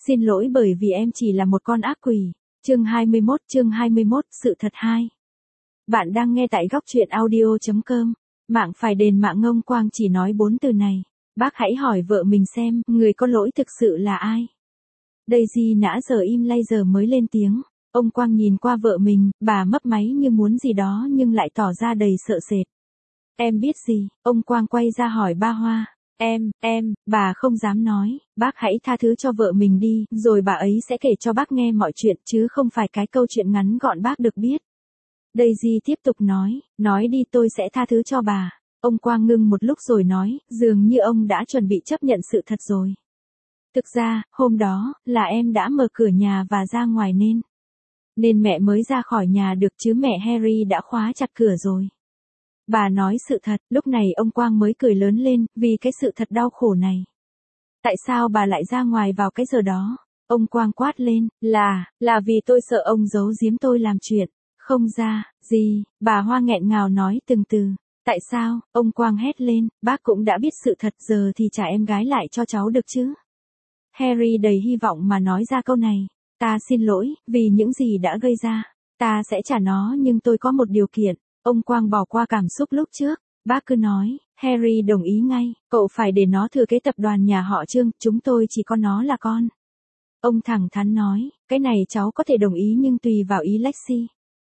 Xin lỗi bởi vì em chỉ là một con ác quỷ. Chương 21, sự thật 2. Bạn đang nghe tại góc truyện audio.com. Mạng phải đền mạng ngông Quang chỉ nói 4 từ này. Bác hãy hỏi vợ mình xem, người có lỗi thực sự là ai? Daisy nã giờ im lay giờ mới lên tiếng. Ông Quang nhìn qua vợ mình, bà mấp máy như muốn gì đó nhưng lại tỏ ra đầy sợ sệt. Em biết gì? Ông Quang quay ra hỏi ba Hoa. Bà không dám nói, bác hãy tha thứ cho vợ mình đi, rồi bà ấy sẽ kể cho bác nghe mọi chuyện chứ không phải cái câu chuyện ngắn gọn bác được biết. Daisy tiếp tục nói đi tôi sẽ tha thứ cho bà. Ông Quang ngưng một lúc rồi nói, dường như ông đã chuẩn bị chấp nhận sự thật rồi. Thực ra, hôm đó, là em đã mở cửa nhà và ra ngoài nên mẹ mới ra khỏi nhà được chứ mẹ Harry đã khóa chặt cửa rồi. Bà nói sự thật, lúc này ông Quang mới cười lớn lên, vì cái sự thật đau khổ này. Tại sao bà lại ra ngoài vào cái giờ đó? Ông Quang quát lên, là vì tôi sợ ông giấu giếm tôi làm chuyện. Không ra, gì, bà Hoa nghẹn ngào nói từng từ. Tại sao, ông Quang hét lên, bác cũng đã biết sự thật giờ thì trả em gái lại cho cháu được chứ? Harry đầy hy vọng mà nói ra câu này. Ta xin lỗi, vì những gì đã gây ra. Ta sẽ trả nó nhưng tôi có một điều kiện. Ông Quang bỏ qua cảm xúc lúc trước. Bác cứ nói, Harry đồng ý ngay, cậu phải để nó thừa kế tập đoàn nhà họ Trương, chúng tôi chỉ có nó là con. Ông thẳng thắn nói, cái này cháu có thể đồng ý nhưng tùy vào ý Lexi.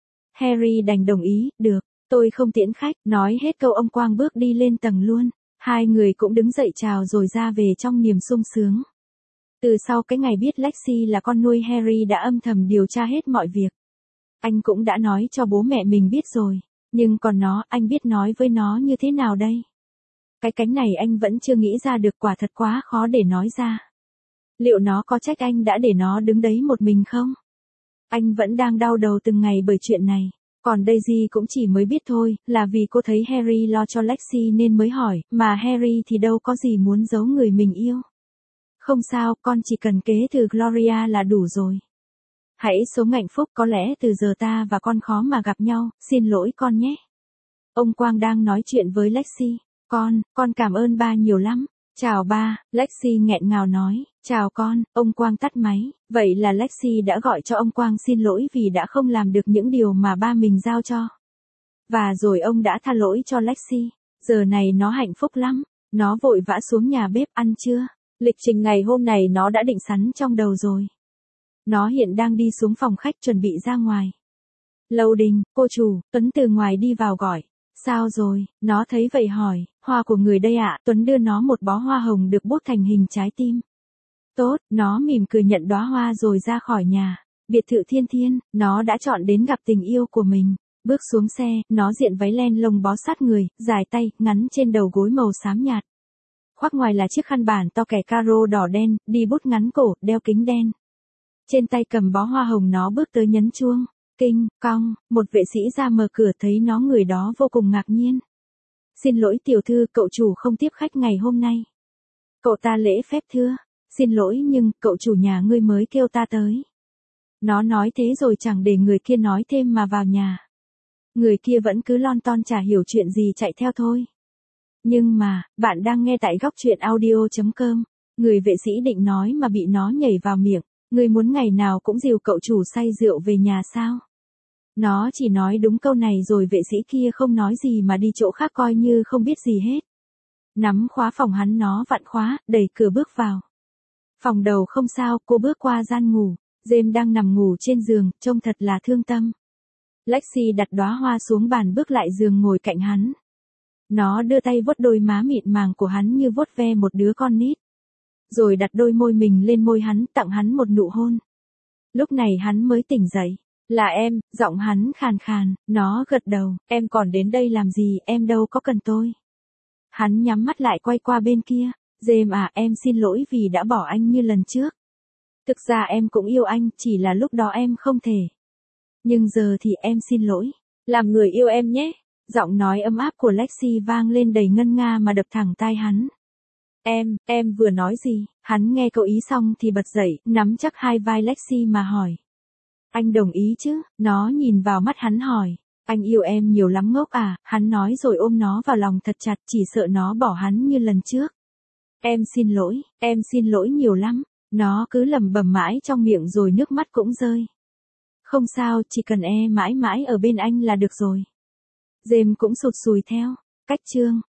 Harry đành đồng ý, được, tôi không tiễn khách, nói hết câu ông Quang bước đi lên tầng luôn. Hai người cũng đứng dậy chào rồi ra về trong niềm sung sướng. Từ sau cái ngày biết Lexi là con nuôi Harry đã âm thầm điều tra hết mọi việc. Anh cũng đã nói cho bố mẹ mình biết rồi. Nhưng còn nó, anh biết nói với nó như thế nào đây? Cái cánh này anh vẫn chưa nghĩ ra được, quả thật quá khó để nói ra. Liệu nó có trách anh đã để nó đứng đấy một mình không? Anh vẫn đang đau đầu từng ngày bởi chuyện này. Còn Daisy cũng chỉ mới biết thôi, là vì cô thấy Harry lo cho Lexi nên mới hỏi, mà Harry thì đâu có gì muốn giấu người mình yêu. Không sao, con chỉ cần kế từ Gloria là đủ rồi. Hãy sống hạnh phúc, có lẽ từ giờ ta và con khó mà gặp nhau, xin lỗi con nhé. Ông Quang đang nói chuyện với Lexi. Con cảm ơn ba nhiều lắm. Chào ba, Lexi nghẹn ngào nói. Chào con, ông Quang tắt máy. Vậy là Lexi đã gọi cho ông Quang xin lỗi vì đã không làm được những điều mà ba mình giao cho. Và rồi ông đã tha lỗi cho Lexi. Giờ này nó hạnh phúc lắm. Nó vội vã xuống nhà bếp ăn trưa. Lịch trình ngày hôm này nó đã định sẵn trong đầu rồi. Nó hiện đang đi xuống phòng khách chuẩn bị ra ngoài. Lâu Đình, cô chủ, Tuấn từ ngoài đi vào gọi. Sao rồi, nó thấy vậy hỏi, hoa của người đây ạ. Tuấn đưa nó một bó hoa hồng được bốt thành hình trái tim. Tốt, nó mỉm cười nhận đóa hoa rồi ra khỏi nhà. Biệt thự Thiên Thiên, nó đã chọn đến gặp tình yêu của mình. Bước xuống xe, nó diện váy len lông bó sát người, dài tay, ngắn trên đầu gối màu xám nhạt. Khoác ngoài là chiếc khăn bản to kẻ caro đỏ đen, đi bút ngắn cổ, đeo kính đen. Trên tay cầm bó hoa hồng nó bước tới nhấn chuông. Kinh, cong, một vệ sĩ ra mở cửa thấy nó người đó vô cùng ngạc nhiên. Xin lỗi tiểu thư, cậu chủ không tiếp khách ngày hôm nay. Cậu ta lễ phép thưa. Xin lỗi nhưng, cậu chủ nhà ngươi mới kêu ta tới. Nó nói thế rồi chẳng để người kia nói thêm mà vào nhà. Người kia vẫn cứ lon ton chả hiểu chuyện gì chạy theo thôi. Nhưng mà, bạn đang nghe tại góc truyện audio.com. Người vệ sĩ định nói mà bị nó nhảy vào miệng. Ngươi muốn ngày nào cũng dìu cậu chủ say rượu về nhà sao? Nó chỉ nói đúng câu này rồi vệ sĩ kia không nói gì mà đi chỗ khác coi như không biết gì hết. Nắm khóa phòng hắn nó vặn khóa, đẩy cửa bước vào. Phòng đầu không sao, cô bước qua gian ngủ. James đang nằm ngủ trên giường, trông thật là thương tâm. Lexi đặt đóa hoa xuống bàn bước lại giường ngồi cạnh hắn. Nó đưa tay vuốt đôi má mịn màng của hắn như vuốt ve một đứa con nít. Rồi đặt đôi môi mình lên môi hắn, tặng hắn một nụ hôn. Lúc này hắn mới tỉnh dậy. Là em, giọng hắn khàn khàn, nó gật đầu, em còn đến đây làm gì, em đâu có cần tôi. Hắn nhắm mắt lại quay qua bên kia. James à, em xin lỗi vì đã bỏ anh như lần trước. Thực ra em cũng yêu anh, chỉ là lúc đó em không thể. Nhưng giờ thì em xin lỗi. Làm người yêu em nhé. Giọng nói ấm áp của Lexi vang lên đầy ngân nga mà đập thẳng tai hắn. Em vừa nói gì? Hắn nghe cậu ý xong thì bật dậy, nắm chắc hai vai Lexi mà hỏi. Anh đồng ý chứ? Nó nhìn vào mắt hắn hỏi. Anh yêu em nhiều lắm ngốc à? Hắn nói rồi ôm nó vào lòng thật chặt, chỉ sợ nó bỏ hắn như lần trước. Em xin lỗi nhiều lắm. Nó cứ lẩm bẩm mãi trong miệng rồi nước mắt cũng rơi. Không sao, chỉ cần mãi mãi ở bên anh là được rồi. James cũng sụt sùi theo. Cách chương